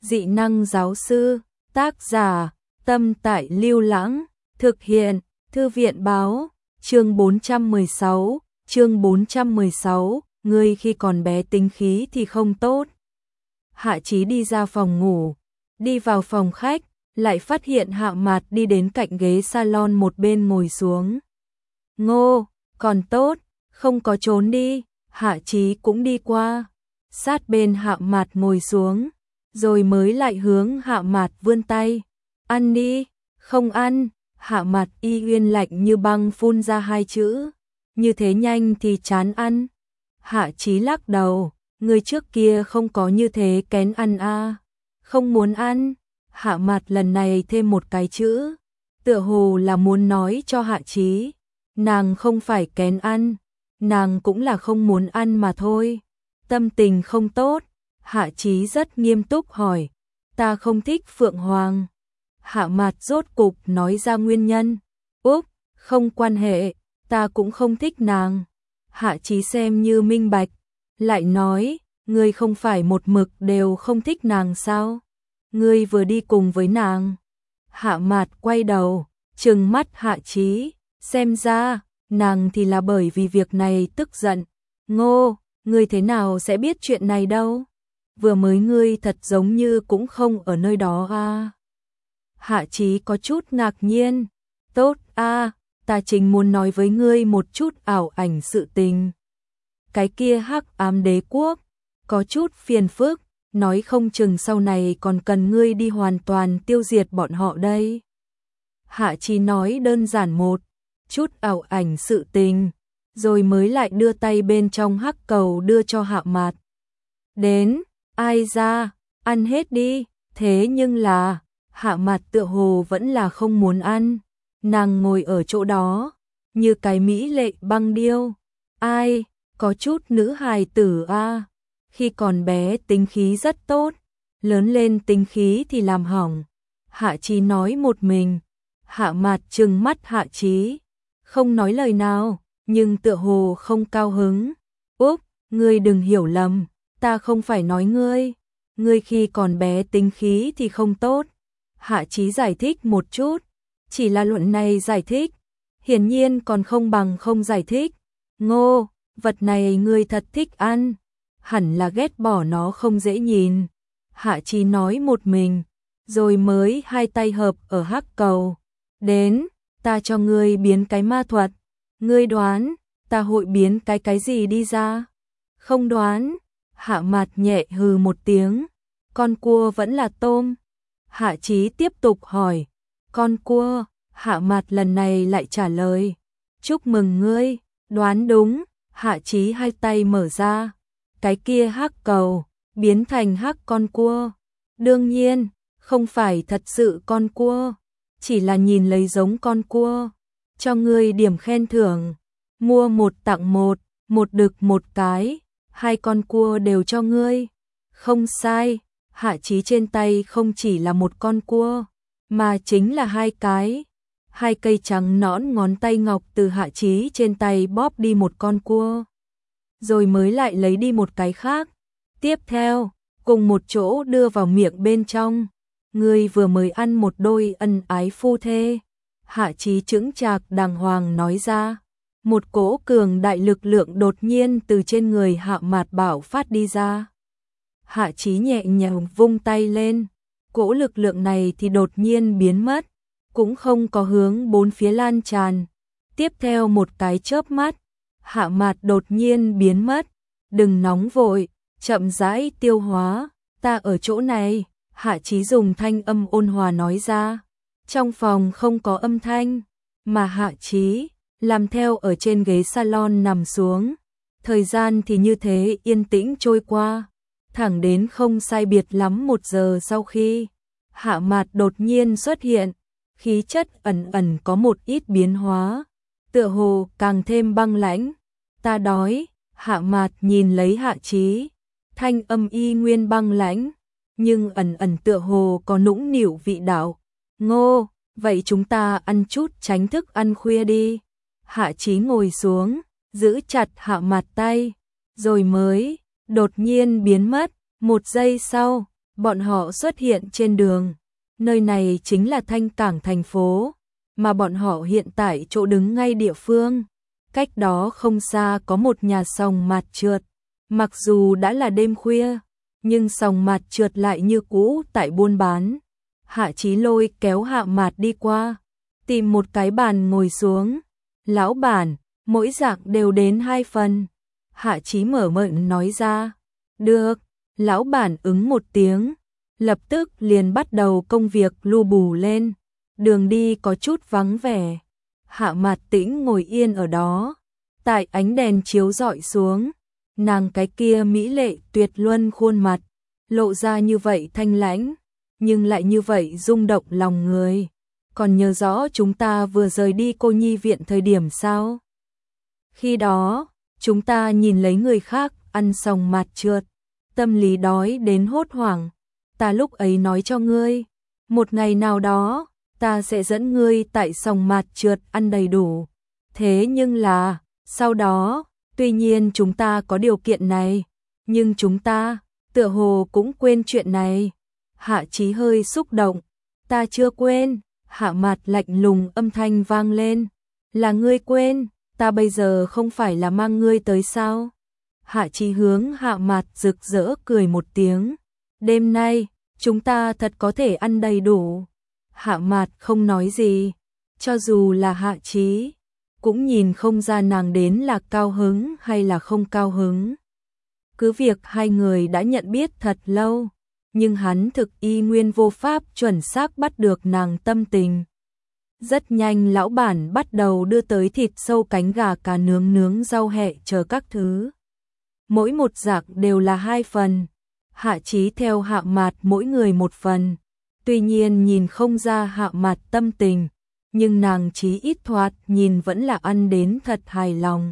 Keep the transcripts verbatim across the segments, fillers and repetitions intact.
Dị năng giáo sư, tác giả, Tâm Tại Lưu Lãng, thực hiện, Thư viện báo, chương bốn trăm mười sáu, chương bốn trăm mười sáu, ngươi khi còn bé tính khí thì không tốt. Hạ Chí đi ra phòng ngủ, đi vào phòng khách, lại phát hiện Hạ Mạt đi đến cạnh ghế salon một bên ngồi xuống. Ngô, còn tốt, không có trốn đi. Hạ Chí cũng đi qua, sát bên Hạ Mạt ngồi xuống, rồi mới lại hướng Hạ Mạt vươn tay. Ăn đi. Không ăn. Hạ Mạt y uyên lạnh như băng phun ra hai chữ. Như thế nhanh thì chán ăn. Hạ Chí lắc đầu. Người trước kia không có như thế kén ăn à. Không muốn ăn. Hạ Mạt lần này thêm một cái chữ, tựa hồ là muốn nói cho Hạ Chí, nàng không phải kén ăn, nàng cũng là không muốn ăn mà thôi. Tâm tình không tốt. Hạ Chí rất nghiêm túc hỏi, ta không thích Phượng Hoàng. Hạ Mạt rốt cục nói ra nguyên nhân. Úp, không quan hệ, ta cũng không thích nàng. Hạ Chí xem như minh bạch, lại nói, ngươi không phải một mực đều không thích nàng sao? Ngươi vừa đi cùng với nàng. Hạ Mạt quay đầu, trừng mắt Hạ Chí, xem ra, nàng thì là bởi vì việc này tức giận. Ngô, ngươi thế nào sẽ biết chuyện này đâu? Vừa mới ngươi thật giống như cũng không ở nơi đó à? Hạ Chí có chút ngạc nhiên. Tốt à, ta chính muốn nói với ngươi một chút ảo ảnh sự tình. Cái kia Hắc Ám Đế Quốc, có chút phiền phức. Nói không chừng sau này còn cần ngươi đi hoàn toàn tiêu diệt bọn họ đây. Hạ Chí nói đơn giản một chút ảo ảnh sự tình, rồi mới lại đưa tay bên trong hắc cầu đưa cho Hạ Mạt. Đến, ai ra, ăn hết đi. Thế nhưng là, Hạ Mạt tựa hồ vẫn là không muốn ăn. Nàng ngồi ở chỗ đó, như cái mỹ lệ băng điêu. Ai, có chút nữ hài tử a. À. Khi còn bé tính khí rất tốt, lớn lên tính khí thì làm hỏng. Hạ Chí nói một mình. Hạ Mạt trừng mắt Hạ Chí, không nói lời nào, nhưng tựa hồ không cao hứng. Úp, ngươi đừng hiểu lầm, ta không phải nói ngươi. Ngươi khi còn bé tính khí thì không tốt. Hạ Chí giải thích một chút, chỉ là luận này giải thích, hiển nhiên còn không bằng không giải thích. Ngô, vật này ngươi thật thích ăn. Hẳn là ghét bỏ nó không dễ nhìn. Hạ Chí nói một mình, rồi mới hai tay hợp ở hắc cầu. Đến, ta cho ngươi biến cái ma thuật. Ngươi đoán, ta hội biến cái cái gì đi ra? Không đoán. Hạ Mạt nhẹ hừ một tiếng. Con cua vẫn là tôm? Hạ Chí tiếp tục hỏi. Con cua. Hạ Mạt lần này lại trả lời. Chúc mừng ngươi, đoán đúng. Hạ Chí hai tay mở ra. Cái kia hắc cầu, biến thành hắc con cua. Đương nhiên, không phải thật sự con cua, chỉ là nhìn lấy giống con cua. Cho ngươi điểm khen thưởng, mua một tặng một, một đực một cái, hai con cua đều cho ngươi. Không sai, Hạ Chí trên tay không chỉ là một con cua, mà chính là hai cái. Hai cây trắng nõn ngón tay ngọc từ Hạ Chí trên tay bóp đi một con cua, rồi mới lại lấy đi một cái khác. Tiếp theo, cùng một chỗ đưa vào miệng bên trong. Ngươi vừa mới ăn một đôi ân ái phu thê. Hạ Chí chững chạc đàng hoàng nói ra. Một cỗ cường đại lực lượng đột nhiên từ trên người Hạ Mạt bảo phát đi ra. Hạ Chí nhẹ nhàng vung tay lên. Cỗ lực lượng này thì đột nhiên biến mất, cũng không có hướng bốn phía lan tràn. Tiếp theo một cái chớp mắt, Hạ Mạt đột nhiên biến mất. Đừng nóng vội, chậm rãi tiêu hóa, ta ở chỗ này. Hạ Chí dùng thanh âm ôn hòa nói ra. Trong phòng không có âm thanh, mà Hạ Chí làm theo ở trên ghế salon nằm xuống. Thời gian thì như thế yên tĩnh trôi qua, thẳng đến không sai biệt lắm một giờ sau khi Hạ Mạt đột nhiên xuất hiện, khí chất ẩn ẩn có một ít biến hóa, tựa hồ càng thêm băng lãnh. Ta đói. Hạ Mạt nhìn lấy Hạ Chí, thanh âm y nguyên băng lãnh, nhưng ẩn ẩn tựa hồ có nũng nịu vị đạo. Ngô, vậy chúng ta ăn chút tránh thức ăn khuya đi. Hạ Chí ngồi xuống, giữ chặt Hạ Mạt tay, rồi mới đột nhiên biến mất. Một giây sau, Bọn họ xuất hiện trên đường. Nơi này chính là Thanh Cảng thành phố, mà bọn họ hiện tại chỗ đứng ngay địa phương. Cách đó không xa có một nhà sòng mạt trượt. Mặc dù đã là đêm khuya, nhưng sòng mạt trượt lại như cũ tại buôn bán. Hạ Chí Lôi kéo Hạ Mạt đi qua, tìm một cái bàn ngồi xuống. Lão bản, mỗi dạng đều đến hai phần. Hạ Chí mở miệng nói ra. Được, lão bản ứng một tiếng. Lập tức liền bắt đầu công việc lu bù lên. Đường đi có chút vắng vẻ. Hạ Mạt Tĩnh ngồi yên ở đó. Tại ánh đèn chiếu rọi xuống, nàng cái kia mỹ lệ tuyệt luân khuôn mặt, lộ ra như vậy thanh lãnh, nhưng lại như vậy rung động lòng người. Còn nhớ rõ chúng ta vừa rời đi cô nhi viện thời điểm sao? Khi đó, chúng ta nhìn lấy người khác ăn sòng mạt trượt, tâm lý đói đến hốt hoảng. Ta lúc ấy nói cho ngươi, một ngày nào đó, ta sẽ dẫn ngươi tại sòng mạt trượt ăn đầy đủ. Thế nhưng là, sau đó, tuy nhiên chúng ta có điều kiện này, nhưng chúng ta, tựa hồ cũng quên chuyện này. Hạ Chí hơi xúc động. Ta chưa quên. Hạ Mạt lạnh lùng âm thanh vang lên. Là ngươi quên, ta bây giờ không phải là mang ngươi tới sao? Hạ Chí hướng Hạ Mạt rực rỡ cười một tiếng. Đêm nay, chúng ta thật có thể ăn đầy đủ. Hạ Mạt không nói gì. Cho dù là Hạ Chí, cũng nhìn không ra nàng đến là cao hứng hay là không cao hứng. Cứ việc hai người đã nhận biết thật lâu, nhưng hắn thực y nguyên vô pháp chuẩn xác bắt được nàng tâm tình. Rất nhanh lão bản bắt đầu đưa tới thịt sâu, cánh gà, cá nướng, nướng rau hẹ chờ các thứ. Mỗi một dạng đều là hai phần. Hạ Chí theo Hạ Mạt mỗi người một phần. Tuy nhiên nhìn không ra Hạ Mạt tâm tình, nhưng nàng chí ít thoạt nhìn vẫn là ăn đến thật hài lòng.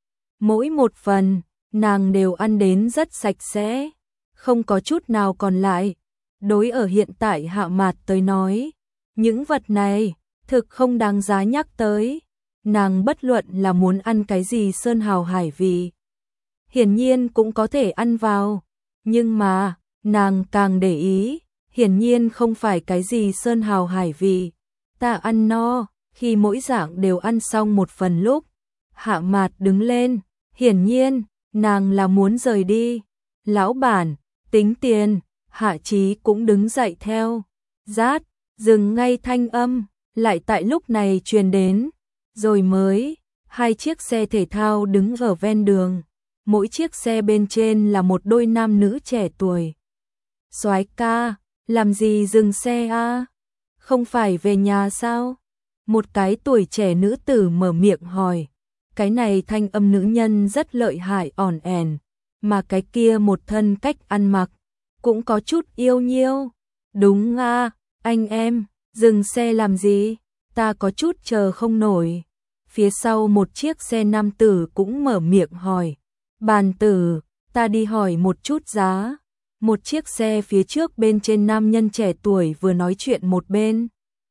Mỗi một phần, nàng đều ăn đến rất sạch sẽ, không có chút nào còn lại. Đối ở hiện tại Hạ Mạt tới nói, những vật này thực không đáng giá nhắc tới. Nàng bất luận là muốn ăn cái gì sơn hào hải vị, hiển nhiên cũng có thể ăn vào. Nhưng mà, nàng càng để ý, hiển nhiên không phải cái gì sơn hào hải vị. Ta ăn no, khi mỗi dạng đều ăn xong một phần lúc, Hạ Mạt đứng lên, hiển nhiên, nàng là muốn rời đi. Lão bản, tính tiền. Hạ Chí cũng đứng dậy theo. Rát, dừng ngay thanh âm, lại tại lúc này truyền đến. Rồi mới, hai chiếc xe thể thao đứng ở ven đường. Mỗi chiếc xe bên trên là một đôi nam nữ trẻ tuổi. Soái ca, làm gì dừng xe a? Không phải về nhà sao? Một cái tuổi trẻ nữ tử mở miệng hỏi. Cái này thanh âm nữ nhân rất lợi hại ỏn ẻn, mà cái kia một thân cách ăn mặc cũng có chút yêu nhiêu. Đúng a, anh em, dừng xe làm gì? Ta có chút chờ không nổi. Phía sau một chiếc xe nam tử cũng mở miệng hỏi. Bàn tử, ta đi hỏi một chút giá. Một chiếc xe phía trước bên trên nam nhân trẻ tuổi vừa nói chuyện một bên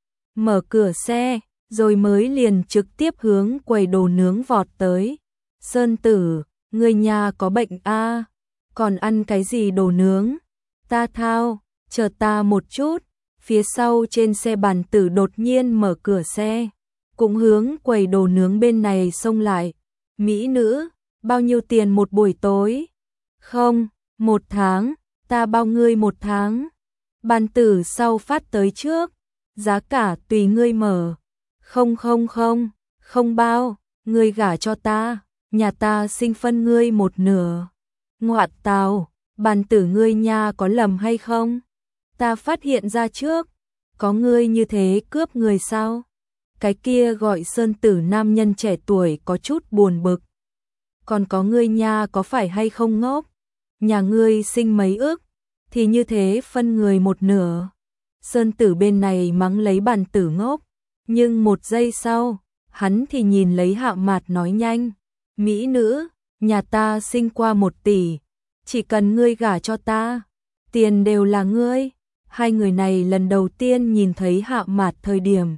mở cửa xe, rồi mới liền trực tiếp hướng quầy đồ nướng vọt tới. Sơn tử, người nhà có bệnh a? Còn ăn cái gì đồ nướng? Ta thao, chờ ta một chút. Phía sau trên xe bàn tử đột nhiên mở cửa xe, cũng hướng quầy đồ nướng bên này xông lại. Mỹ nữ, bao nhiêu tiền một buổi tối? Không, một tháng, ta bao ngươi một tháng. Bàn tử sau phát tới trước, giá cả tùy ngươi mở. Không không không, không bao, ngươi gả cho ta, nhà ta sinh phân ngươi một nửa. Ngoạn tào, bàn tử ngươi nha có lầm hay không? Ta phát hiện ra trước, có ngươi như thế cướp người sao? Cái kia gọi Sơn tử nam nhân trẻ tuổi có chút buồn bực. Còn có ngươi nha có phải hay không ngốc? Nhà ngươi sinh mấy ức, thì như thế phân người một nửa. Sơn tử bên này mắng lấy bàn tử ngốc, nhưng một giây sau, hắn thì nhìn lấy Hạ Mạt nói nhanh. Mỹ nữ, nhà ta sinh qua một tỷ, chỉ cần ngươi gả cho ta, tiền đều là ngươi. Hai người này lần đầu tiên nhìn thấy Hạ Mạt thời điểm,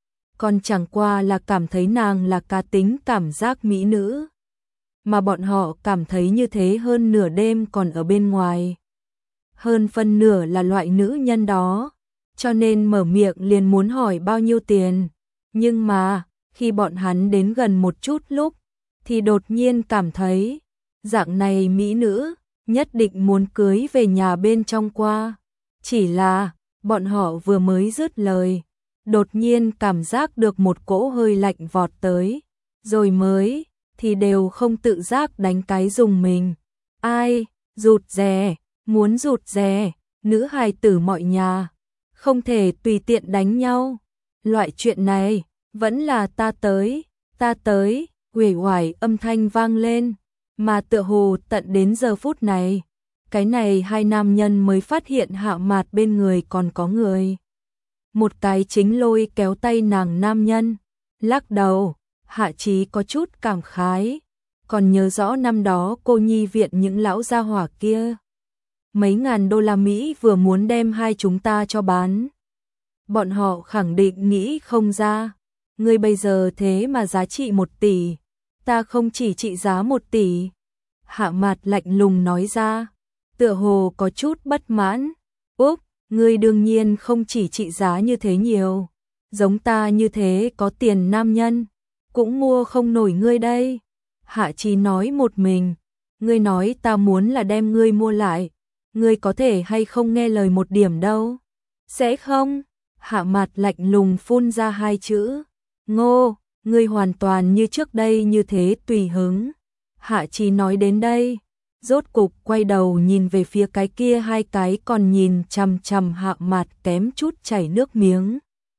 còn chẳng qua là cảm thấy nàng là cá tính cảm giác mỹ nữ, mà bọn họ cảm thấy như thế hơn nửa đêm còn ở bên ngoài. hơn phân nửa là loại nữ nhân đó, cho nên mở miệng liền muốn hỏi bao nhiêu tiền. Nhưng mà, khi bọn hắn đến gần một chút lúc, thì đột nhiên cảm thấy, dạng này mỹ nữ, nhất định muốn cưới về nhà bên trong qua. Chỉ là, bọn họ vừa mới dứt lời, đột nhiên cảm giác được một cỗ hơi lạnh vọt tới, rồi mới, thì đều không tự giác đánh cái dùng mình. Ai, rụt rè, muốn rụt rè, nữ hài tử mọi nhà, không thể tùy tiện đánh nhau. Loại chuyện này, vẫn là ta tới, ta tới, uể oải âm thanh vang lên, mà tựa hồ tận đến giờ phút này, cái này hai nam nhân mới phát hiện Hạ Mạt bên người còn có người. Một cái chính lôi kéo tay nàng nam nhân, lắc đầu, Hạ Chí có chút cảm khái, còn nhớ rõ năm đó cô nhi viện những lão gia hỏa kia. Mấy ngàn đô la Mỹ vừa muốn đem hai chúng ta cho bán. Bọn họ khẳng định nghĩ không ra, ngươi bây giờ thế mà giá trị một tỷ, ta không chỉ trị giá một tỷ. Hạ Mạt lạnh lùng nói ra, tựa hồ có chút bất mãn. Úp, ngươi đương nhiên không chỉ trị giá như thế nhiều, giống ta như thế có tiền nam nhân, cũng mua không nổi ngươi đây. Hạ Chí nói một mình, ngươi nói ta muốn là đem ngươi mua lại, ngươi có thể hay không nghe lời một điểm đâu. Sẽ không? Hạ Mạt lạnh lùng phun ra hai chữ. Ngô, ngươi hoàn toàn như trước đây như thế tùy hứng. Hạ Chí nói đến đây, rốt cục quay đầu nhìn về phía cái kia hai cái còn nhìn chằm chằm Hạ Mạt kém chút chảy nước miếng.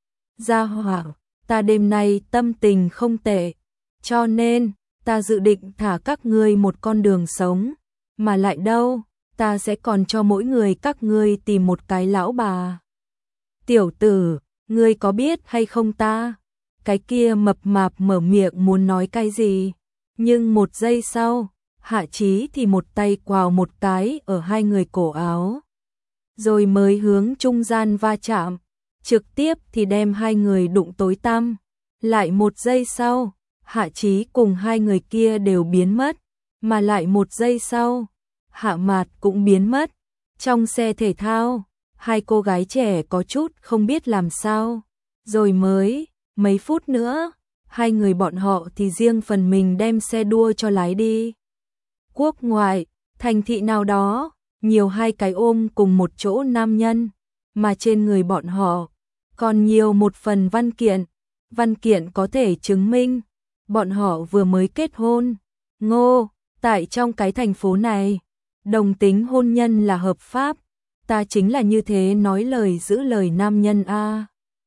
Gia hỏa, ta đêm nay tâm tình không tệ, cho nên ta dự định thả các ngươi một con đường sống, mà lại đâu, ta sẽ còn cho mỗi người các ngươi tìm một cái lão bà. Tiểu tử, ngươi có biết hay không ta? Cái kia mập mạp mở miệng muốn nói cái gì, nhưng một giây sau, Hạ Chí thì một tay quào một cái ở hai người cổ áo, rồi mới hướng trung gian va chạm, trực tiếp thì đem hai người đụng tối tăm. Lại một giây sau, Hạ Chí cùng hai người kia đều biến mất, mà lại một giây sau, Hạ Mạt cũng biến mất. Trong xe thể thao, hai cô gái trẻ có chút không biết làm sao, rồi mới, mấy phút nữa, hai người bọn họ thì riêng phần mình đem xe đua cho lái đi. Quốc ngoại, thành thị nào đó, nhiều hai cái ôm cùng một chỗ nam nhân, mà trên người bọn họ còn nhiều một phần văn kiện, văn kiện có thể chứng minh bọn họ vừa mới kết hôn. Ngô, tại trong cái thành phố này, đồng tính hôn nhân là hợp pháp, ta chính là như thế nói lời giữ lời nam nhân a.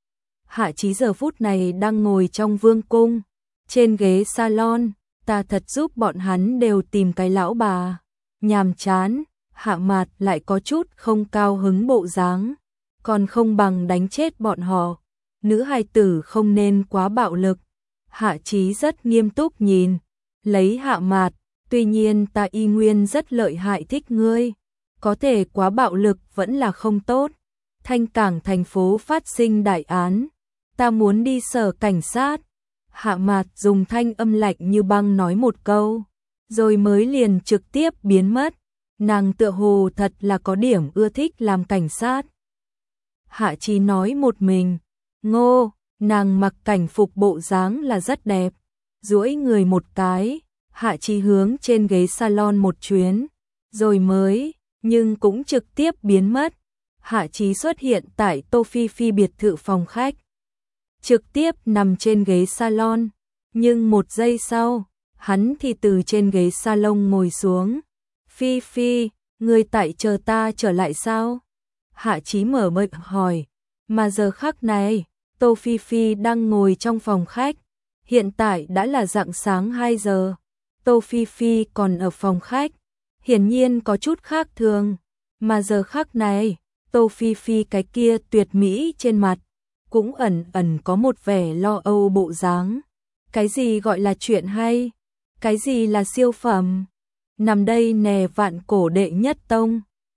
Hạ Chí giờ phút này đang ngồi trong vương cung, trên ghế salon, ta thật giúp bọn hắn đều tìm cái lão bà. Nhàm chán, Hạ Mạt lại có chút không cao hứng bộ dáng, còn không bằng đánh chết bọn họ. Nữ hài tử không nên quá bạo lực. Hạ Chí rất nghiêm túc nhìn, lấy Hạ Mạt, tuy nhiên ta y nguyên rất lợi hại thích ngươi, có thể quá bạo lực vẫn là không tốt. Thanh Cảng thành phố phát sinh đại án, ta muốn đi sở cảnh sát. Hạ Mạt dùng thanh âm lạnh như băng nói một câu, rồi mới liền trực tiếp biến mất. Nàng tựa hồ thật là có điểm ưa thích làm cảnh sát. Hạ Chí nói một mình, Ngô, nàng mặc cảnh phục bộ dáng là rất đẹp, duỗi người một cái, Hạ Chí hướng trên ghế salon một chuyến, rồi mới, nhưng cũng trực tiếp biến mất. Hạ Chí xuất hiện tại Tô Phi Phi biệt thự phòng khách, trực tiếp nằm trên ghế salon, nhưng một giây sau, hắn thì từ trên ghế salon ngồi xuống. Phi Phi, ngươi tại chờ ta trở lại sao? Hạ Chí mở miệng hỏi, mà giờ khắc này, Tô Phi Phi đang ngồi trong phòng khách, hiện tại đã là rạng sáng hai giờ, Tô Phi Phi còn ở phòng khách, hiển nhiên có chút khác thường, mà giờ khắc này, Tô Phi Phi cái kia tuyệt mỹ trên mặt, cũng ẩn ẩn có một vẻ lo âu bộ dáng. Cái gì gọi là chuyện hay? Cái gì là siêu phẩm? Nằm đây nè vạn cổ đệ nhất tông.